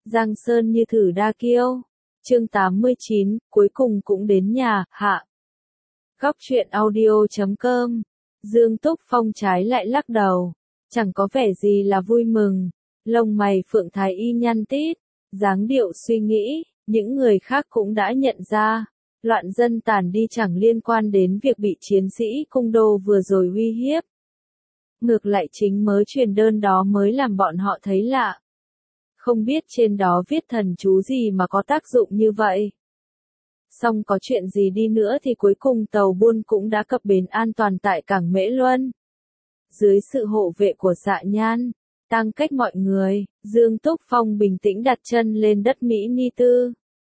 Giang Sơn như thử đa kiêu. Chương 89, cuối cùng cũng đến nhà, hạ. Góc truyện audio.com. Dương Túc Phong trái lại lắc đầu, chẳng có vẻ gì là vui mừng. Lông mày Phượng Thái Y nhăn tít, dáng điệu suy nghĩ, những người khác cũng đã nhận ra. Loạn dân tàn đi chẳng liên quan đến việc bị chiến sĩ cung đô vừa rồi uy hiếp. Ngược lại chính mớ truyền đơn đó mới làm bọn họ thấy lạ. Không biết trên đó viết thần chú gì mà có tác dụng như vậy. Song có chuyện gì đi nữa thì cuối cùng tàu buôn cũng đã cập bến an toàn tại cảng Mễ Luân. Dưới sự hộ vệ của Dạ Nhan, Tăng Cách mọi người, Dương Túc Phong bình tĩnh đặt chân lên đất Mỹ Ni Tư.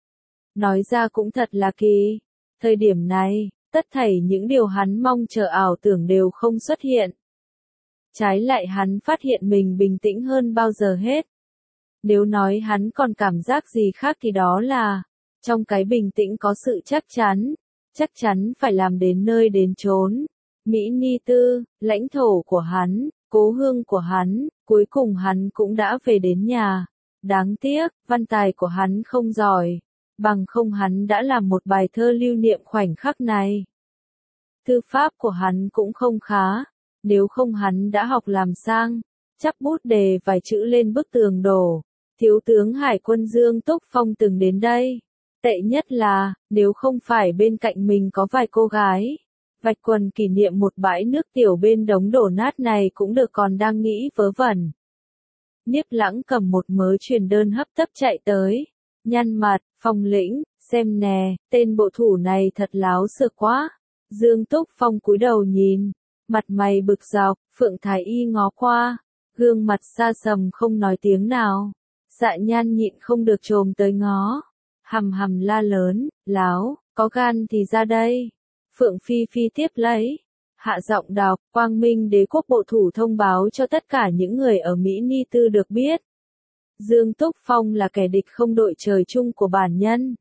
Nói ra cũng thật là kỳ. Thời điểm này, tất thảy những điều hắn mong chờ ảo tưởng đều không xuất hiện. Trái lại hắn phát hiện mình bình tĩnh hơn bao giờ hết. Nếu nói hắn còn cảm giác gì khác thì đó là, trong cái bình tĩnh có sự chắc chắn phải làm đến nơi đến chốn. Mỹ Ni Tư, lãnh thổ của hắn, cố hương của hắn, cuối cùng hắn cũng đã về đến nhà. Đáng tiếc, văn tài của hắn không giỏi, bằng không hắn đã làm một bài thơ lưu niệm khoảnh khắc này. Thư pháp của hắn cũng không khá, nếu không hắn đã học làm sang, chắp bút đề vài chữ lên bức tường đổ. Thiếu tướng Hải quân Dương Túc Phong từng đến đây. Tệ nhất là, nếu không phải bên cạnh mình có vài cô gái, vạch quần kỷ niệm một bãi nước tiểu bên đống đổ nát này cũng được, còn đang nghĩ vớ vẩn. Niếp Lãng cầm một mớ truyền đơn hấp tấp chạy tới, nhăn mặt, Phong lĩnh, xem nè, tên bộ thủ này thật láo xược quá. Dương Túc Phong cúi đầu nhìn, mặt mày bực dọc, Phượng Thái Y ngó qua, gương mặt xa sầm không nói tiếng nào. Dạ Nhan nhịn không được chồm tới ngó, hầm hầm la lớn, láo, có gan thì ra đây. Phượng Phi Phi tiếp lấy, hạ giọng đọc, Quang Minh Đế quốc bộ thủ thông báo cho tất cả những người ở Mỹ Ni Tư được biết. Dương Túc Phong là kẻ địch không đội trời chung của bản nhân.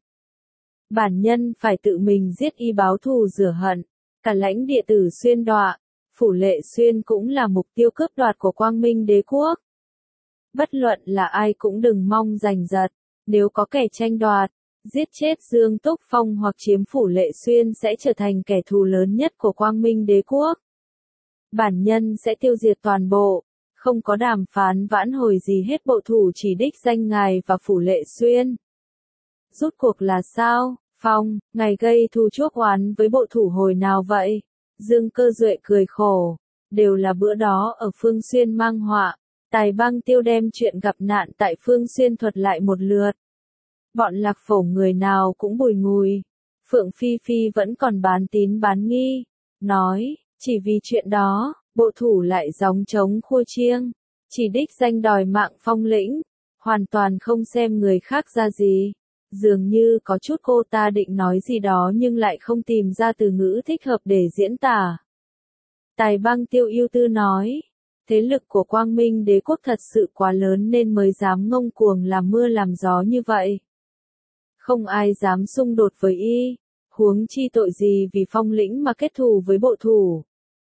Bản nhân phải tự mình giết y báo thù rửa hận, cả lãnh địa Tử Xuyên đọa, Phủ Lệ Xuyên cũng là mục tiêu cướp đoạt của Quang Minh Đế quốc. Bất luận là ai cũng đừng mong giành giật, nếu có kẻ tranh đoạt, giết chết Dương Túc Phong hoặc chiếm Phủ Lệ Xuyên sẽ trở thành kẻ thù lớn nhất của Quang Minh Đế quốc. Bản nhân sẽ tiêu diệt toàn bộ, không có đàm phán vãn hồi gì hết, bộ thủ chỉ đích danh ngài và Phủ Lệ Xuyên. Rút cuộc là sao, Phong, ngài gây thù chuốc oán với bộ thủ hồi nào vậy? Dương Cơ Duệ cười khổ, đều là bữa đó ở Phương Xuyên mang họa. Tài Băng Tiêu đem chuyện gặp nạn tại Phương Xuyên thuật lại một lượt. Bọn Lạc Phổ người nào cũng bùi ngùi. Phượng Phi Phi vẫn còn bán tín bán nghi. Nói, chỉ vì chuyện đó, bộ thủ lại gióng trống khua chiêng. Chỉ đích danh đòi mạng Phong lĩnh. Hoàn toàn không xem người khác ra gì. Dường như có chút cô ta định nói gì đó nhưng lại không tìm ra từ ngữ thích hợp để diễn tả. Tài Băng Tiêu ưu tư nói. Thế lực của Quang Minh Đế quốc thật sự quá lớn nên mới dám ngông cuồng làm mưa làm gió như vậy. Không ai dám xung đột với y, huống chi tội gì vì Phong lĩnh mà kết thù với bộ thủ.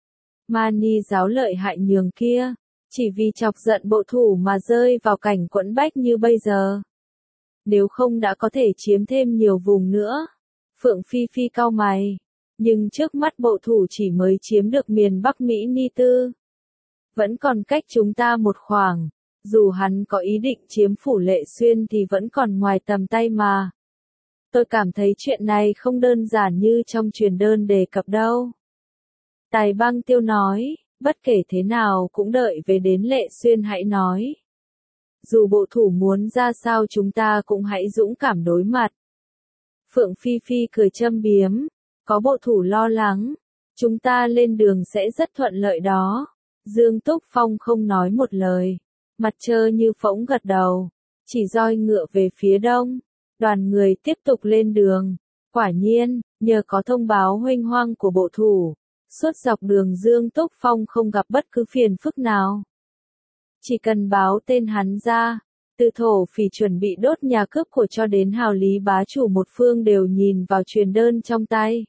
Mani giáo lợi hại nhường kia, chỉ vì chọc giận bộ thủ mà rơi vào cảnh quẫn bách như bây giờ. Nếu không đã có thể chiếm thêm nhiều vùng nữa. Phượng Phi Phi cau mày, nhưng trước mắt bộ thủ chỉ mới chiếm được miền Bắc Mỹ Ni Tư. Vẫn còn cách chúng ta một khoảng, dù hắn có ý định chiếm Phủ Lệ Xuyên thì vẫn còn ngoài tầm tay mà. Tôi cảm thấy chuyện này không đơn giản như trong truyền đơn đề cập đâu. Tài Băng Tiêu nói, bất kể thế nào cũng đợi về đến Lệ Xuyên hãy nói. Dù bộ thủ muốn ra sao chúng ta cũng hãy dũng cảm đối mặt. Phượng Phi Phi cười châm biếm, có bộ thủ lo lắng, chúng ta lên đường sẽ rất thuận lợi đó. Dương Túc Phong không nói một lời, mặt trơ như phỗng gật đầu, chỉ roi ngựa về phía đông. Đoàn người tiếp tục lên đường. Quả nhiên, nhờ có thông báo huênh hoang của bộ thủ, suốt dọc đường Dương Túc Phong không gặp bất cứ phiền phức nào. Chỉ cần báo tên hắn ra, từ thổ phỉ chuẩn bị đốt nhà cướp của cho đến hào lý bá chủ một phương đều nhìn vào truyền đơn trong tay.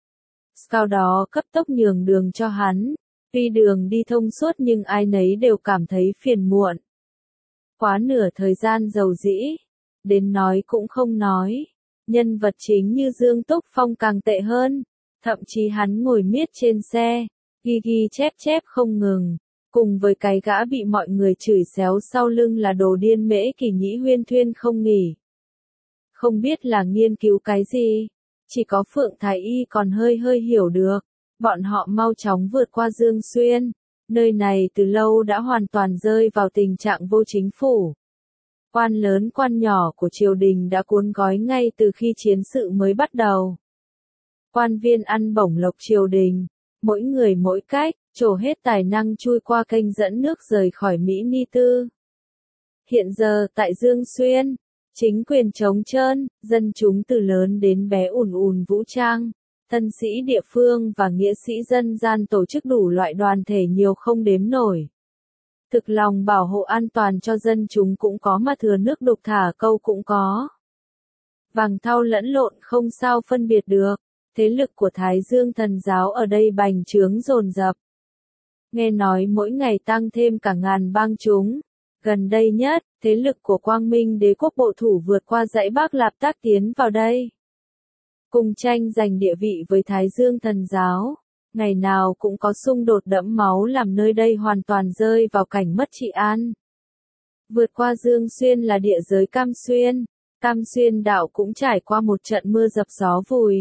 Sau đó cấp tốc nhường đường cho hắn. Tuy đường đi thông suốt nhưng ai nấy đều cảm thấy phiền muộn. Quá nửa thời gian dầu dĩ, đến nói cũng không nói. Nhân vật chính như Dương Túc Phong càng tệ hơn, thậm chí hắn ngồi miết trên xe, ghi ghi chép chép không ngừng, cùng với cái gã bị mọi người chửi xéo sau lưng là đồ điên Mễ Kỳ Nhĩ huyên thuyên không nghỉ. Không biết là nghiên cứu cái gì, chỉ có Phượng Thái Y còn hơi hơi hiểu được, bọn họ mau chóng vượt qua Dương Xuyên, nơi này từ lâu đã hoàn toàn rơi vào tình trạng vô chính phủ. Quan lớn quan nhỏ của triều đình đã cuốn gói ngay từ khi chiến sự mới bắt đầu. Quan viên ăn bổng lộc triều đình, mỗi người mỗi cách, trổ hết tài năng chui qua kênh dẫn nước rời khỏi Mỹ Ni Tư. Hiện giờ tại Dương Xuyên, chính quyền trống trơn, dân chúng từ lớn đến bé ùn ùn vũ trang, tân sĩ địa phương và nghĩa sĩ dân gian tổ chức đủ loại đoàn thể nhiều không đếm nổi. Thực lòng bảo hộ an toàn cho dân chúng cũng có mà thừa nước đục thả câu cũng có. Vàng thau lẫn lộn không sao phân biệt được, thế lực của Thái Dương thần giáo ở đây bành trướng dồn dập. Nghe nói mỗi ngày tăng thêm cả ngàn bang chúng. Gần đây nhất, thế lực của Quang Minh Đế quốc bộ thủ vượt qua dãy Bắc Lạp Tác tiến vào đây. Cùng tranh giành địa vị với Thái Dương thần giáo. Ngày nào cũng có xung đột đẫm máu làm nơi đây hoàn toàn rơi vào cảnh mất trị an. Vượt qua Dương Xuyên là địa giới Cam Xuyên. Cam Xuyên đạo cũng trải qua một trận mưa dập gió vùi.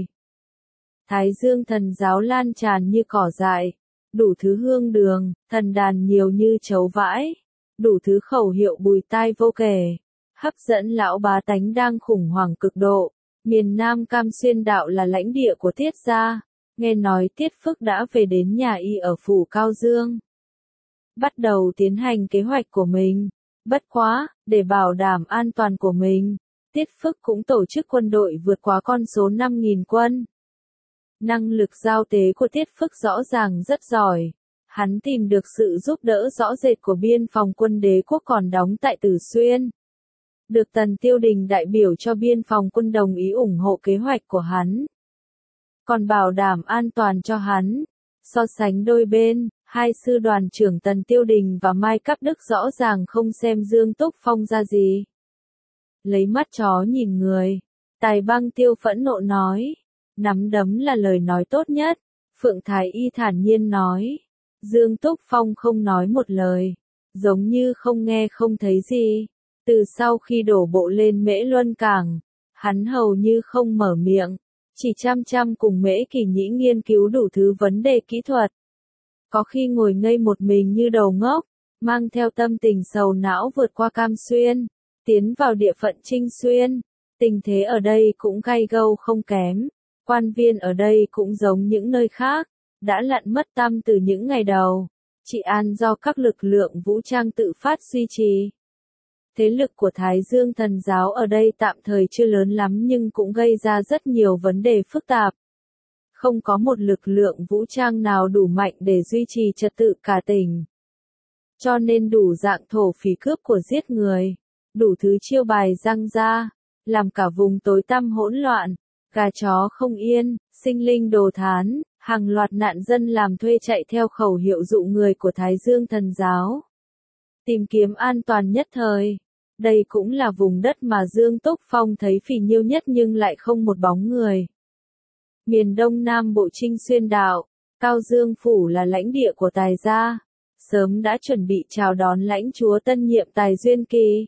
Thái Dương thần giáo lan tràn như cỏ dại. Đủ thứ hương đường, thần đàn nhiều như chấu vãi. Đủ thứ khẩu hiệu bùi tai vô kể. Hấp dẫn lão bá tánh đang khủng hoảng cực độ. Miền Nam Cam Xuyên đạo là lãnh địa của Tiết gia. Nghe nói Tiết Phức đã về đến nhà y ở phủ Cao Dương. Bắt đầu tiến hành kế hoạch của mình. Bất quá, để bảo đảm an toàn của mình, Tiết Phức cũng tổ chức quân đội vượt quá con số 5.000 quân. Năng lực giao tế của Tiết Phức rõ ràng rất giỏi. Hắn tìm được sự giúp đỡ rõ rệt của biên phòng quân đế quốc còn đóng tại Tử Xuyên. Được Tần Tiêu Đình đại biểu cho biên phòng quân đồng ý ủng hộ kế hoạch của hắn. Còn bảo đảm an toàn cho hắn. So sánh đôi bên, hai sư đoàn trưởng Tần Tiêu Đình và Mai Cáp Đức rõ ràng không xem Dương Túc Phong ra gì. Lấy mắt chó nhìn người. Tài Băng Tiêu phẫn nộ nói. Nắm đấm là lời nói tốt nhất. Phượng Thái Y thản nhiên nói. Dương Túc Phong không nói một lời. Giống như không nghe không thấy gì. Từ sau khi đổ bộ lên Mễ Luân Cảng, hắn hầu như không mở miệng. Chỉ chăm chăm cùng Mễ Kỳ Nhĩ nghiên cứu đủ thứ vấn đề kỹ thuật. Có khi ngồi ngây một mình như đầu ngốc, mang theo tâm tình sầu não vượt qua Cam Xuyên, tiến vào địa phận Trinh Xuyên. Tình thế ở đây cũng gay gâu không kém. Quan viên ở đây cũng giống những nơi khác, đã lặn mất tăm từ những ngày đầu. Trị an do các lực lượng vũ trang tự phát duy trì. Thế lực của Thái Dương thần giáo ở đây tạm thời chưa lớn lắm nhưng cũng gây ra rất nhiều vấn đề phức tạp. Không có một lực lượng vũ trang nào đủ mạnh để duy trì trật tự cả tỉnh. Cho nên đủ dạng thổ phỉ cướp của giết người, đủ thứ chiêu bài răng ra, làm cả vùng tối tăm hỗn loạn, gà chó không yên, sinh linh đồ thán, hàng loạt nạn dân làm thuê chạy theo khẩu hiệu dụ người của Thái Dương thần giáo. Tìm kiếm an toàn nhất thời. Đây cũng là vùng đất mà Dương Túc Phong thấy phì nhiêu nhất nhưng lại không một bóng người. Miền Đông Nam Bộ Trinh Xuyên đạo, Cao Dương Phủ là lãnh địa của Tài gia, sớm đã chuẩn bị chào đón lãnh chúa tân nhiệm Tài Duyên Kỳ.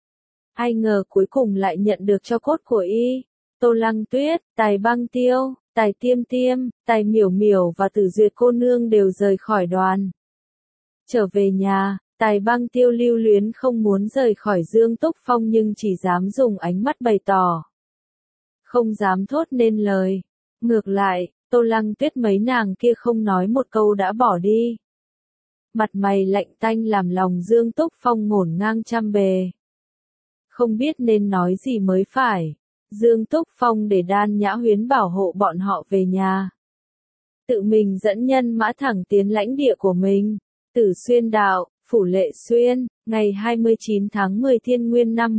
Ai ngờ cuối cùng lại nhận được cho cốt của y, Tô Lăng Tuyết, Tài Băng Tiêu, Tài Tiêm Tiêm, Tài Miểu Miểu và Tử Duyệt cô nương đều rời khỏi đoàn. Trở về nhà. Tài Băng Tiêu lưu luyến không muốn rời khỏi Dương Túc Phong nhưng chỉ dám dùng ánh mắt bày tỏ. Không dám thốt nên lời. Ngược lại, Tô Lăng Tuyết mấy nàng kia không nói một câu đã bỏ đi. Mặt mày lạnh tanh làm lòng Dương Túc Phong ngổn ngang trăm bề. Không biết nên nói gì mới phải. Dương Túc Phong để Đan Nhã Huyến bảo hộ bọn họ về nhà. Tự mình dẫn nhân mã thẳng tiến lãnh địa của mình. Tử Xuyên đạo. Phủ Lệ Xuyên, ngày 29 tháng 10 Thiên Nguyên năm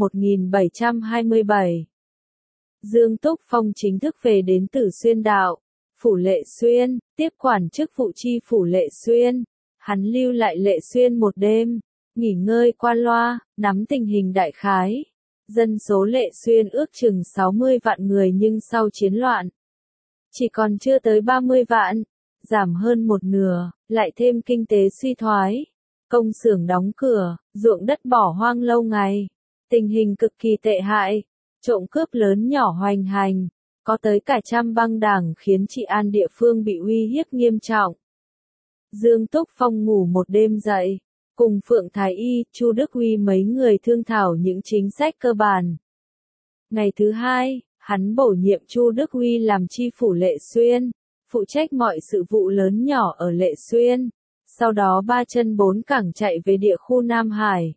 1727. Dương Túc Phong chính thức về đến Tử Xuyên đạo, Phủ Lệ Xuyên, tiếp quản chức vụ chi Phủ Lệ Xuyên. Hắn lưu lại Lệ Xuyên một đêm, nghỉ ngơi qua loa, nắm tình hình đại khái. Dân số Lệ Xuyên ước chừng 60 vạn người nhưng sau chiến loạn, chỉ còn chưa tới 30 vạn, giảm hơn một nửa, lại thêm kinh tế suy thoái. Công xưởng đóng cửa, ruộng đất bỏ hoang lâu ngày. Tình hình cực kỳ tệ hại, trộm cướp lớn nhỏ hoành hành, có tới cả trăm băng đảng khiến trị an địa phương bị uy hiếp nghiêm trọng. Dương Túc Phong ngủ một đêm dậy, cùng Phượng Thái Y, Chu Đức Huy mấy người thương thảo những chính sách cơ bản. Ngày thứ hai, hắn bổ nhiệm Chu Đức Huy làm chi phủ Lệ Xuyên, phụ trách mọi sự vụ lớn nhỏ ở Lệ Xuyên. Sau đó ba chân bốn cẳng chạy về địa khu Nam Hải.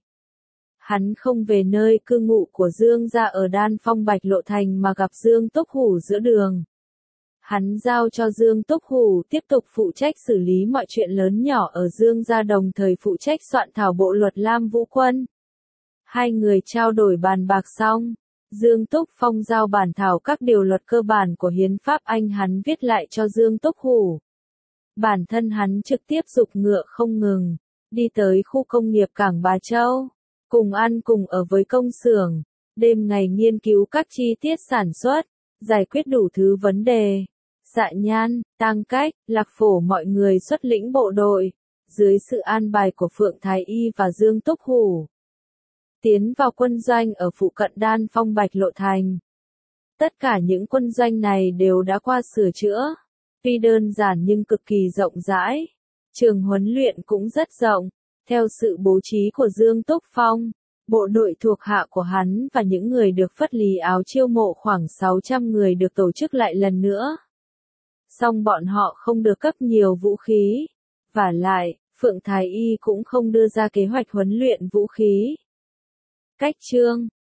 Hắn không về nơi cư ngụ của Dương gia ở Đan Phong Bạch Lộ Thành mà gặp Dương Túc Hủ giữa đường. Hắn giao cho Dương Túc Hủ tiếp tục phụ trách xử lý mọi chuyện lớn nhỏ ở Dương gia đồng thời phụ trách soạn thảo bộ luật Lam Vũ Quân. Hai người trao đổi bàn bạc xong, Dương Túc Phong giao bản thảo các điều luật cơ bản của Hiến pháp Anh hắn viết lại cho Dương Túc Hủ. Bản thân hắn trực tiếp giục ngựa không ngừng, đi tới khu công nghiệp Cảng Bà Châu, cùng ăn cùng ở với công xưởng, đêm ngày nghiên cứu các chi tiết sản xuất, giải quyết đủ thứ vấn đề. Dạ Nhan, Tăng Cách, Lạc Phổ mọi người xuất lĩnh bộ đội, dưới sự an bài của Phượng Thái Y và Dương Túc Hủ, tiến vào quân doanh ở phụ cận Đan Phong Bạch Lộ Thành. Tất cả những quân doanh này đều đã qua sửa chữa. Tuy đơn giản nhưng cực kỳ rộng rãi. Trường huấn luyện cũng rất rộng. Theo sự bố trí của Dương Túc Phong, bộ đội thuộc hạ của hắn và những người được phất lý áo chiêu mộ khoảng 600 người được tổ chức lại lần nữa. Song bọn họ không được cấp nhiều vũ khí. Vả lại, Phượng Thái Y cũng không đưa ra kế hoạch huấn luyện vũ khí. Cách chương